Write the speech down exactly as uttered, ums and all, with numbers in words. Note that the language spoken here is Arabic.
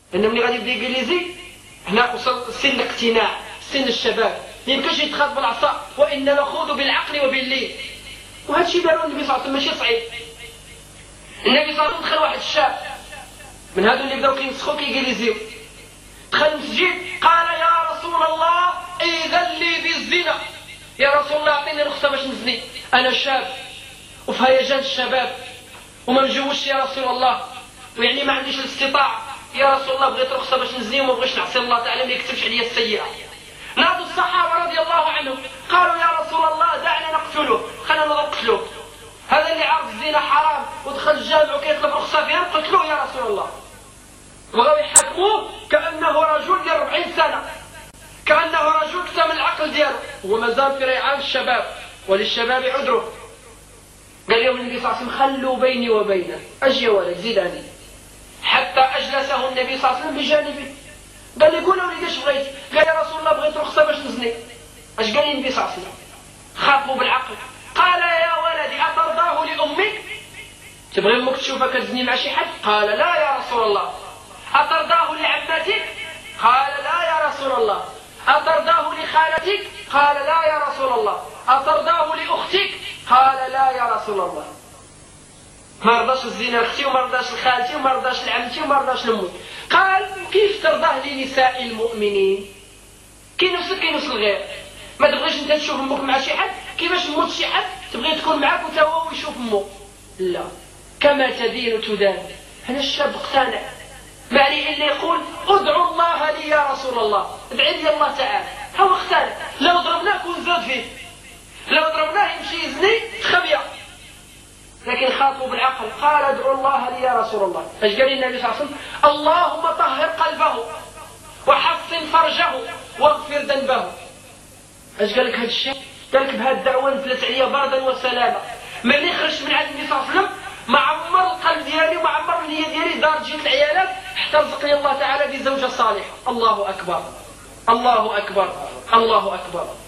لأن ملي غادي يبدا يجليزي هنا وصل سن الاقتناع، سن الشباب، يمكنش يتخاذ بالعصا، وإن نأخذ بالعقل وباللين. وهذا الشيء دارو النبي صلى الله عليه وسلم ماشي صعيب. النبي صلى الله عليه وسلم دخل واحد الشاب من هادو اللي بداو كيمسخو كيجليزيو، دخل المسجد قال يا رسول الله إذن لي بالزنا، يا رسول الله أعطيني رخصة باش نزني، أنا شاب وفي هيجان الشباب وما مجوش يا رسول الله، ويعني ما عنديش الاستطاعة، يا رسول الله بغيت رخصة باش نزني وما بغيش نعصي الله تعالى ما يكتبش عليا السيئة. نادوا الصحابة رضي الله عنهم قالوا يا رسول الله دعنا نقتله، خلينا نقتله، هذا اللي عرف الزنا حرام ودخل الجامع وكيطلب رخصة فيها قتلوه يا رسول الله. وغاو يحكموه كأنه رجل ديال أربعين سنة، كأنه رجل اكتمل العقل دياله، هو مازال في ريعان الشباب وللشباب عذره. قال لهم النبي صلى الله عليه وسلم خلوا بيني وبينه، اجي يا ولد زيداني، حتى اجلسه النبي صلى الله عليه وسلم بجانبه. قال لي قول وليدي اش بغيت؟ قال يا رسول الله بغيت رخصه باش نزني. اش قال لي النبي صلى الله عليه وسلم؟ خاطبوا بالعقل، قال يا ولدي اترضاه لامك؟ تبغي امك تشوفك تزني مع شي حد؟ قال لا يا رسول الله. اترضاه لعمتك؟ قال لا يا رسول الله. اترضاه لخالتك؟ قال لا يا رسول الله. اترضاه لاختك؟ قال لا يا رسول الله. ما رضاش الزنا لاختي وما رضاش لخالتي وما رضاش لعمتي وما رضاش لامي. قال كيف ترضاه لنساء المؤمنين؟ كي نفسك كي نفس الغير، ما تبغيش انت تشوف امك مع شي حد، كيفاش موت شي حد تبغي تكون معك وتا هو يشوف امه؟ لا، كما تدين تدان. هنا الشاب اقتنع، ما عليه الا يقول ادعو الله لي يا رسول الله، ادعي لي الله تعالى. هو اقتنع، لو ضربناه كون زاد فيه، لو ضربناه يمشي يزني خبيه، لكن خاطبوا بالعقل، قال ادعو الله لي يا رسول الله. اش قال النبي صلى الله عليه وسلم؟ اللهم طهر قلبه وحصن فرجه واغفر ذنبه. اش قال لك هذا الشيء؟ قال لك بهذه الدعوه نزلت عليا بردا وسلاما، ملي خرجت من عند النبي صلى الله عليه وسلم ما عمر القلب ديالي وما عمر النيه ديالي دار جيت العيالات حتى رزقني الله تعالى بزوجه صالحه. الله اكبر الله اكبر الله اكبر.